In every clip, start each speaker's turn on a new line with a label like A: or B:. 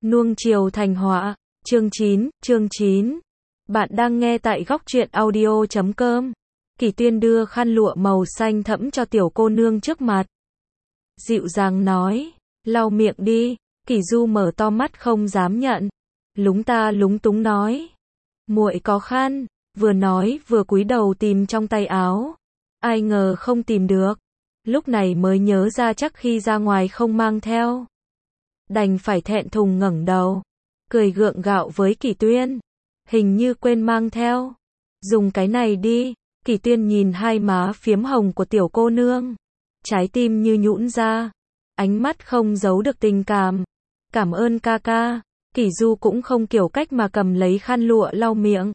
A: Nuông chiều thành họa, chương 9. Bạn đang nghe tại góc truyện audio.com. Kỷ Tuyên đưa khăn lụa màu xanh thẫm cho tiểu cô nương trước mặt. Dịu dàng nói, lau miệng đi. Kỷ Du mở to mắt không dám nhận. Lúng ta lúng túng nói, muội có khăn, vừa nói vừa cúi đầu tìm trong tay áo. Ai ngờ không tìm được. Lúc này mới nhớ ra chắc khi ra ngoài không mang theo. Đành phải thẹn thùng ngẩng đầu, cười gượng gạo với Kỷ Tuyên. Hình như quên mang theo. Dùng cái này đi. Kỷ Tuyên nhìn hai má phiếm hồng của tiểu cô nương. Trái tim như nhũn ra. Ánh mắt không giấu được tình cảm. Cảm ơn ca ca. Kỷ Du cũng không kiểu cách mà cầm lấy khăn lụa lau miệng.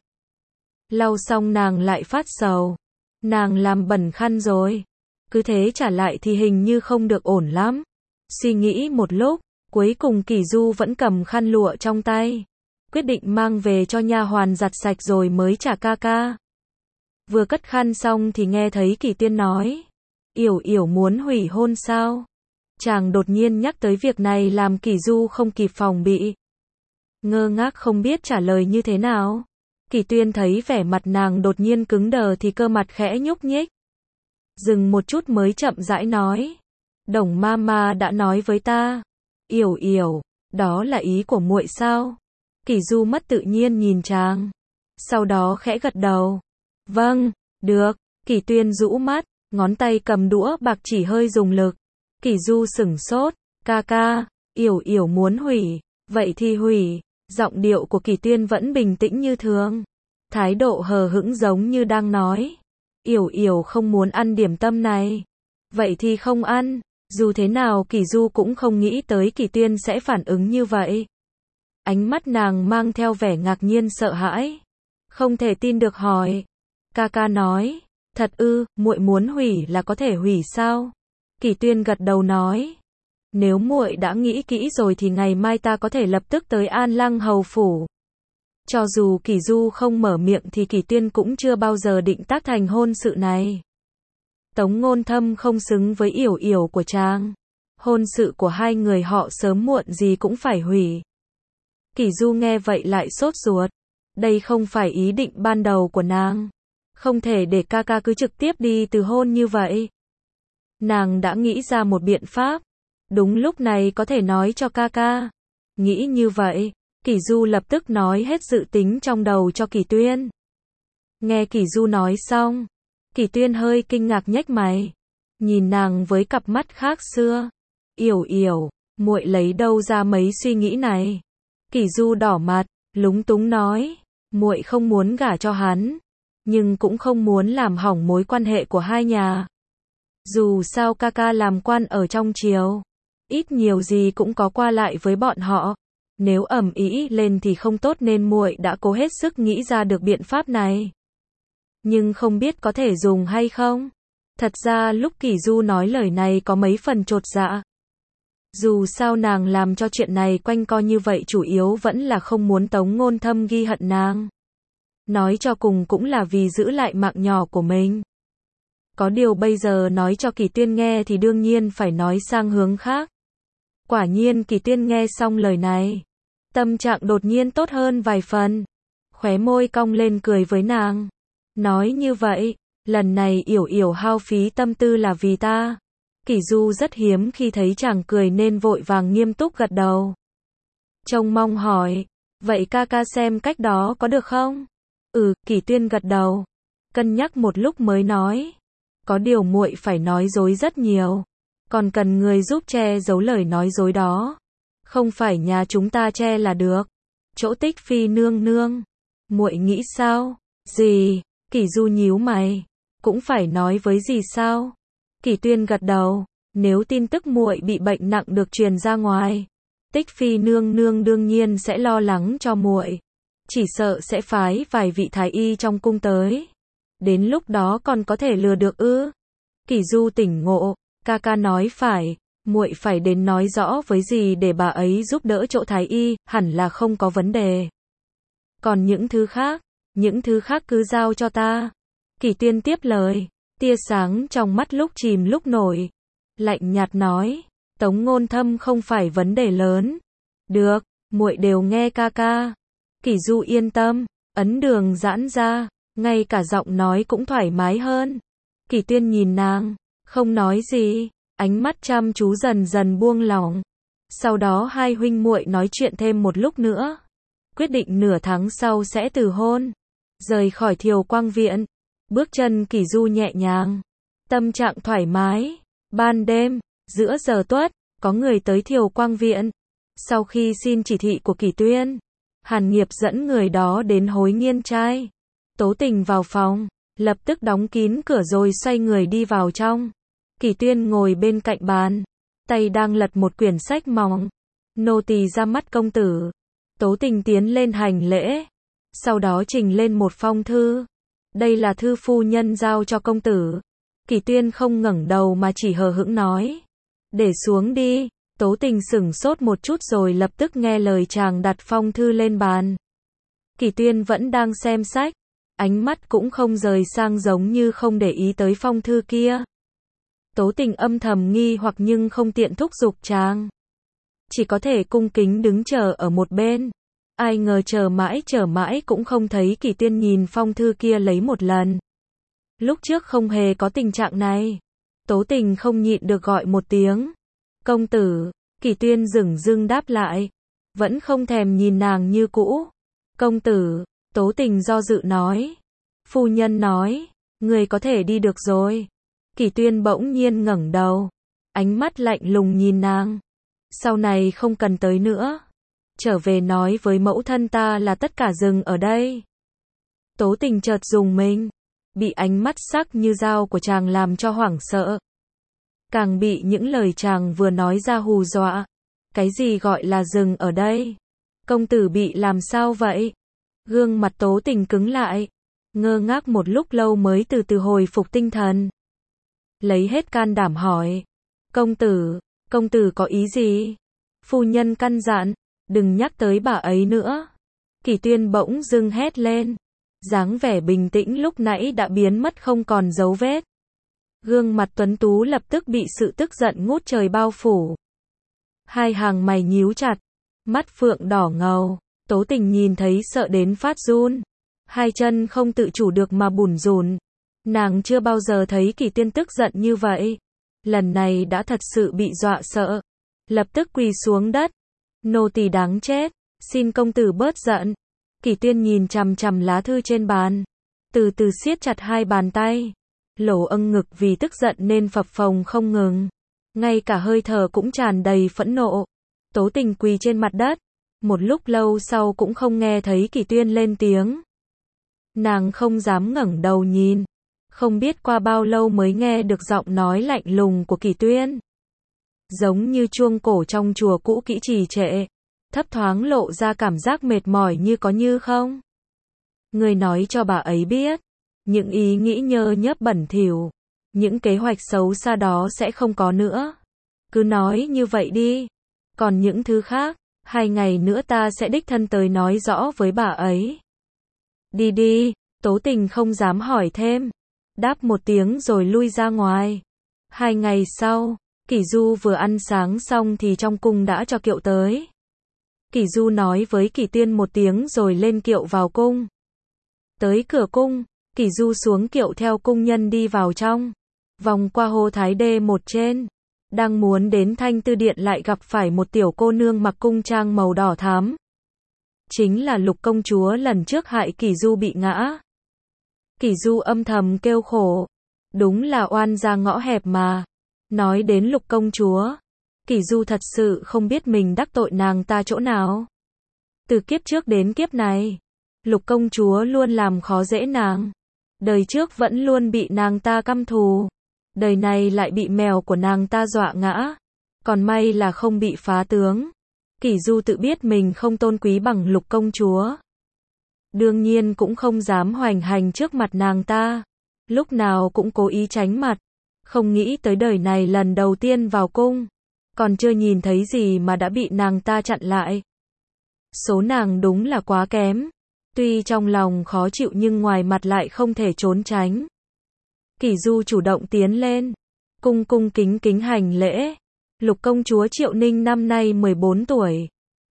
A: Lau xong nàng lại phát sầu. Nàng làm bẩn khăn rồi. Cứ thế trả lại thì hình như không được ổn lắm. Suy nghĩ một lúc, cuối cùng Kỷ Du vẫn cầm khăn lụa trong tay. Quyết định mang về cho nha hoàn giặt sạch rồi mới trả ca ca. Vừa cất khăn xong thì nghe thấy Kỷ Tuyên nói. Yểu Yểu muốn hủy hôn sao? Chàng đột nhiên nhắc tới việc này làm Kỷ Du không kịp phòng bị. Ngơ ngác không biết trả lời như thế nào. Kỷ Tuyên thấy vẻ mặt nàng đột nhiên cứng đờ thì cơ mặt khẽ nhúc nhích. Dừng một chút mới chậm rãi nói. Đồng mama đã nói với ta. Yểu Yểu, đó là ý của muội sao? Kỷ Du mất tự nhiên nhìn chàng. Sau đó khẽ gật đầu. Vâng, được. Kỷ Tuyên rũ mắt, ngón tay cầm đũa bạc chỉ hơi dùng lực. Kỷ Du sửng sốt. Ca ca, Yểu Yểu muốn hủy. Vậy thì hủy. Giọng điệu của Kỷ Tuyên vẫn bình tĩnh như thường. Thái độ hờ hững giống như đang nói. Yểu Yểu không muốn ăn điểm tâm này. Vậy thì không ăn. Dù thế nào Kỷ Du cũng không nghĩ tới Kỷ Tuyên sẽ phản ứng như vậy. Ánh mắt nàng mang theo vẻ ngạc nhiên sợ hãi. Không thể tin được hỏi. Ca ca nói. Thật ư, muội muốn hủy là có thể hủy sao? Kỷ Tuyên gật đầu nói. Nếu muội đã nghĩ kỹ rồi thì ngày mai ta có thể lập tức tới An Lăng hầu phủ. Cho dù Kỷ Du không mở miệng thì Kỷ Tuyên cũng chưa bao giờ định tác thành hôn sự này. Tống Ngôn Thâm không xứng với Yểu Yểu của chàng. Hôn sự của hai người họ sớm muộn gì cũng phải hủy. Kỷ Du nghe vậy lại sốt ruột. Đây không phải ý định ban đầu của nàng. Không thể để ca ca cứ trực tiếp đi từ hôn như vậy. Nàng đã nghĩ ra một biện pháp. Đúng lúc này có thể nói cho ca ca. Nghĩ như vậy, Kỷ Du lập tức nói hết dự tính trong đầu cho Kỷ Tuyên. Nghe Kỷ Du nói xong, Kỷ Tuyên hơi kinh ngạc nhếch mày, nhìn nàng với cặp mắt khác xưa. Yểu Yểu, muội lấy đâu ra mấy suy nghĩ này? Kỷ Du đỏ mặt, lúng túng nói, muội không muốn gả cho hắn, nhưng cũng không muốn làm hỏng mối quan hệ của hai nhà. Dù sao ca ca làm quan ở trong triều, ít nhiều gì cũng có qua lại với bọn họ. Nếu ầm ĩ lên thì không tốt nên muội đã cố hết sức nghĩ ra được biện pháp này. Nhưng không biết có thể dùng hay không? Thật ra lúc Kỷ Du nói lời này có mấy phần chột dạ. Dù sao nàng làm cho chuyện này quanh co như vậy chủ yếu vẫn là không muốn Tống Ngôn Thâm ghi hận nàng. Nói cho cùng cũng là vì giữ lại mạng nhỏ của mình. Có điều bây giờ nói cho Kỷ Tuyên nghe thì đương nhiên phải nói sang hướng khác. Quả nhiên Kỷ Tuyên nghe xong lời này. Tâm trạng đột nhiên tốt hơn vài phần. Khóe môi cong lên cười với nàng. Nói như vậy, lần này Yểu Yểu hao phí tâm tư là vì ta. Kỷ Du rất hiếm khi thấy chàng cười nên vội vàng nghiêm túc gật đầu. Trông mong hỏi, vậy ca ca xem cách đó có được không? Kỷ Tuyên gật đầu. Cân nhắc một lúc mới nói. Có điều muội phải nói dối rất nhiều. Còn cần người giúp che giấu lời nói dối đó. Không phải nhà chúng ta che là được. Chỗ Tích Phi nương nương. Muội nghĩ sao? Gì? Kỷ Du nhíu mày. Cũng phải nói với gì sao? Kỷ Tuyên gật đầu. Nếu tin tức muội bị bệnh nặng được truyền ra ngoài, Tích Phi nương nương đương nhiên sẽ lo lắng cho muội. Chỉ sợ sẽ phái vài vị thái y trong cung tới. Đến lúc đó còn có thể lừa được ư? Kỷ Du tỉnh ngộ. Ca ca nói phải. Muội phải đến nói rõ với gì để bà ấy giúp đỡ chỗ thái y, hẳn là không có vấn đề. Còn những thứ khác cứ giao cho ta. Kỷ Tuyên tiếp lời, tia sáng trong mắt lúc chìm lúc nổi. Lạnh nhạt nói, Tống Ngôn Thâm không phải vấn đề lớn. Được, muội đều nghe ca ca. Kỷ Du yên tâm, ấn đường giãn ra, ngay cả giọng nói cũng thoải mái hơn. Kỷ Tuyên nhìn nàng, không nói gì, ánh mắt chăm chú dần dần buông lỏng. Sau đó hai huynh muội nói chuyện thêm một lúc nữa, quyết định nửa tháng sau sẽ từ hôn. Rời khỏi Thiều Quang Viện, bước chân Kỷ Du nhẹ nhàng, tâm trạng thoải mái. Ban đêm, giữa giờ tuất, có người tới Thiều Quang Viện. Sau khi xin chỉ thị của Kỷ Tuyên, Hàn Nghiệp dẫn người đó đến hối nghiên trai. Tố Tình vào phòng, lập tức đóng kín cửa rồi xoay người đi vào trong. Kỷ Tuyên ngồi bên cạnh bàn, tay đang lật một quyển sách mỏng. Nô tỳ ra mắt công tử. Tố Tình tiến lên hành lễ, sau đó trình lên một phong thư. Đây là thư phu nhân giao cho công tử. Kỷ Tuyên không ngẩng đầu mà chỉ hờ hững nói, để xuống đi. Tố Tình sửng sốt một chút rồi lập tức nghe lời chàng đặt phong thư lên bàn. Kỷ Tuyên vẫn đang xem sách, ánh mắt cũng không rời sang giống như không để ý tới phong thư kia. Tố Tình âm thầm nghi hoặc nhưng không tiện thúc giục chàng, chỉ có thể cung kính đứng chờ ở một bên. Ai ngờ chờ mãi cũng không thấy Kỷ Tuyên nhìn phong thư kia lấy một lần. Lúc trước không hề có tình trạng này. Tố Tình không nhịn được gọi một tiếng, công tử. Kỷ Tuyên dửng dưng đáp lại, vẫn không thèm nhìn nàng như cũ. Công tử. Tố Tình do dự nói, phu nhân nói, người có thể đi được rồi. Kỷ Tuyên bỗng nhiên ngẩng đầu, ánh mắt lạnh lùng nhìn nàng. Sau này không cần tới nữa. Trở về nói với mẫu thân ta là tất cả dừng ở đây. Tố Tình chợt rùng mình, bị ánh mắt sắc như dao của chàng làm cho hoảng sợ. Càng bị những lời chàng vừa nói ra hù dọa. Cái gì gọi là dừng ở đây? Công tử bị làm sao vậy? Gương mặt Tố Tình cứng lại, ngơ ngác một lúc lâu mới từ từ hồi phục tinh thần. Lấy hết can đảm hỏi, công tử có ý gì? Phu nhân căn dặn, đừng nhắc tới bà ấy nữa. Kỷ Tuyên bỗng dưng hét lên, dáng vẻ bình tĩnh lúc nãy đã biến mất không còn dấu vết. Gương mặt tuấn tú lập tức bị sự tức giận ngút trời bao phủ. Hai hàng mày nhíu chặt, mắt phượng đỏ ngầu. Tố Tình nhìn thấy sợ đến phát run, hai chân không tự chủ được mà bủn rủn. Nàng chưa bao giờ thấy Kỷ Tuyên tức giận như vậy. Lần này đã thật sự bị dọa sợ, lập tức quỳ xuống đất. Nô tỳ đáng chết, xin công tử bớt giận. Kỷ Tuyên nhìn chằm chằm lá thư trên bàn, từ từ siết chặt hai bàn tay. Lỗ ngực vì tức giận nên phập phồng không ngừng, ngay cả hơi thở cũng tràn đầy phẫn nộ. Tố Tình quỳ trên mặt đất, một lúc lâu sau cũng không nghe thấy Kỷ Tuyên lên tiếng. Nàng không dám ngẩng đầu nhìn, không biết qua bao lâu mới nghe được giọng nói lạnh lùng của Kỷ Tuyên. Giống như chuông cổ trong chùa cũ kỹ trì trệ, thấp thoáng lộ ra cảm giác mệt mỏi như có như không. Người nói cho bà ấy biết, những ý nghĩ nhơ nhớp bẩn thỉu, những kế hoạch xấu xa đó sẽ không có nữa. Cứ nói như vậy đi. Còn những thứ khác, 2 ngày nữa ta sẽ đích thân tới nói rõ với bà ấy. Đi đi. Tố Tình không dám hỏi thêm, đáp một tiếng rồi lui ra ngoài. 2 ngày sau, Kỷ Du vừa ăn sáng xong thì trong cung đã cho kiệu tới. Kỷ Du nói với Kỷ Tuyên một tiếng rồi lên kiệu vào cung. Tới cửa cung, Kỷ Du xuống kiệu theo cung nhân đi vào trong, vòng qua Hồ Thái Đê một trên. Đang muốn đến Thanh Tư Điện lại gặp phải một tiểu cô nương mặc cung trang màu đỏ thắm. Chính là Lục công chúa lần trước hại Kỷ Du bị ngã. Kỷ Du âm thầm kêu khổ. Đúng là oan gia ngõ hẹp mà. Nói đến Lục công chúa, Kỷ Du thật sự không biết mình đắc tội nàng ta chỗ nào. Từ kiếp trước đến kiếp này, Lục công chúa luôn làm khó dễ nàng. Đời trước vẫn luôn bị nàng ta căm thù. Đời này lại bị mèo của nàng ta dọa ngã. Còn may là không bị phá tướng. Kỷ Du tự biết mình không tôn quý bằng Lục công chúa. Đương nhiên cũng không dám hoành hành trước mặt nàng ta. Lúc nào cũng cố ý tránh mặt. Không nghĩ tới đời này lần đầu tiên vào cung, còn chưa nhìn thấy gì mà đã bị nàng ta chặn lại. Số nàng đúng là quá kém. Tuy trong lòng khó chịu nhưng ngoài mặt lại không thể trốn tránh. Kỷ Du chủ động tiến lên, cung kính hành lễ. Lục công chúa Triệu Ninh năm nay 14 tuổi,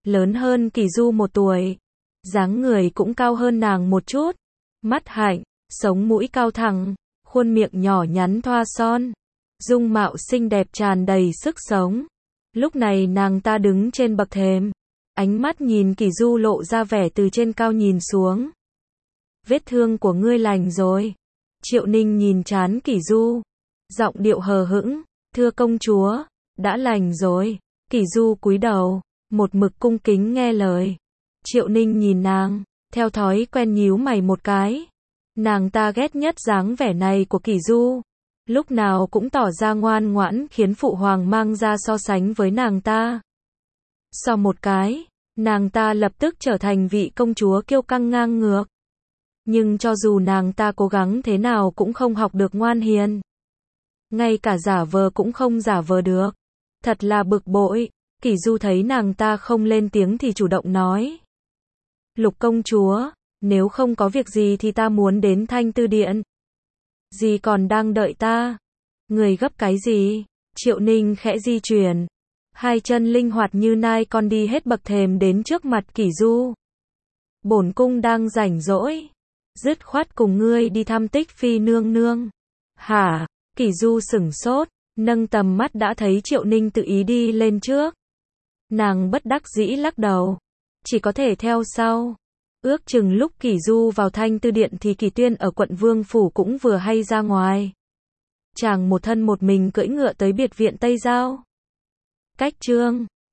A: lớn hơn Kỷ Du 1 tuổi, dáng người cũng cao hơn nàng một chút, mắt hạnh, sống mũi cao thẳng, khuôn miệng nhỏ nhắn thoa son, dung mạo xinh đẹp tràn đầy sức sống. Lúc này nàng ta đứng trên bậc thềm, ánh mắt nhìn Kỷ Du lộ ra vẻ từ trên cao nhìn xuống. Vết thương của ngươi lành rồi. Triệu Ninh nhìn trán Kỷ Du, giọng điệu hờ hững, thưa công chúa, đã lành rồi. Kỷ Du cúi đầu, một mực cung kính nghe lời. Triệu Ninh nhìn nàng, theo thói quen nhíu mày một cái. Nàng ta ghét nhất dáng vẻ này của Kỷ Du, lúc nào cũng tỏ ra ngoan ngoãn khiến phụ hoàng mang ra so sánh với nàng ta. Sau một cái, nàng ta lập tức trở thành vị công chúa kiêu căng ngang ngược. Nhưng cho dù nàng ta cố gắng thế nào cũng không học được ngoan hiền. Ngay cả giả vờ cũng không giả vờ được. Thật là bực bội. Kỷ Du thấy nàng ta không lên tiếng thì chủ động nói. Lục công chúa, nếu không có việc gì thì ta muốn đến Thanh Tư Điện. Dì còn đang đợi ta. Người gấp cái gì? Triệu Ninh khẽ di chuyển. Hai chân linh hoạt như nai con đi hết bậc thềm đến trước mặt Kỷ Du. Bổn cung đang rảnh rỗi. Dứt khoát cùng ngươi đi thăm Tích Phi nương nương. Hả? Kỷ Du sửng sốt, nâng tầm mắt đã thấy Triệu Ninh tự ý đi lên trước. Nàng bất đắc dĩ lắc đầu, chỉ có thể theo sau. Ước chừng lúc Kỷ Du vào Thanh Tư Điện thì Kỷ Tuyên ở quận Vương Phủ cũng vừa hay ra ngoài. Chàng một thân một mình cưỡi ngựa tới biệt viện Tây Giao. Cách chương